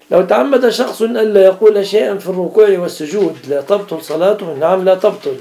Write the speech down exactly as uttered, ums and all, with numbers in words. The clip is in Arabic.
لو تعمد شخص ألا يقول شيئا في الركوع والسجود لا تبطل صلاته؟ نعم لا تبطل.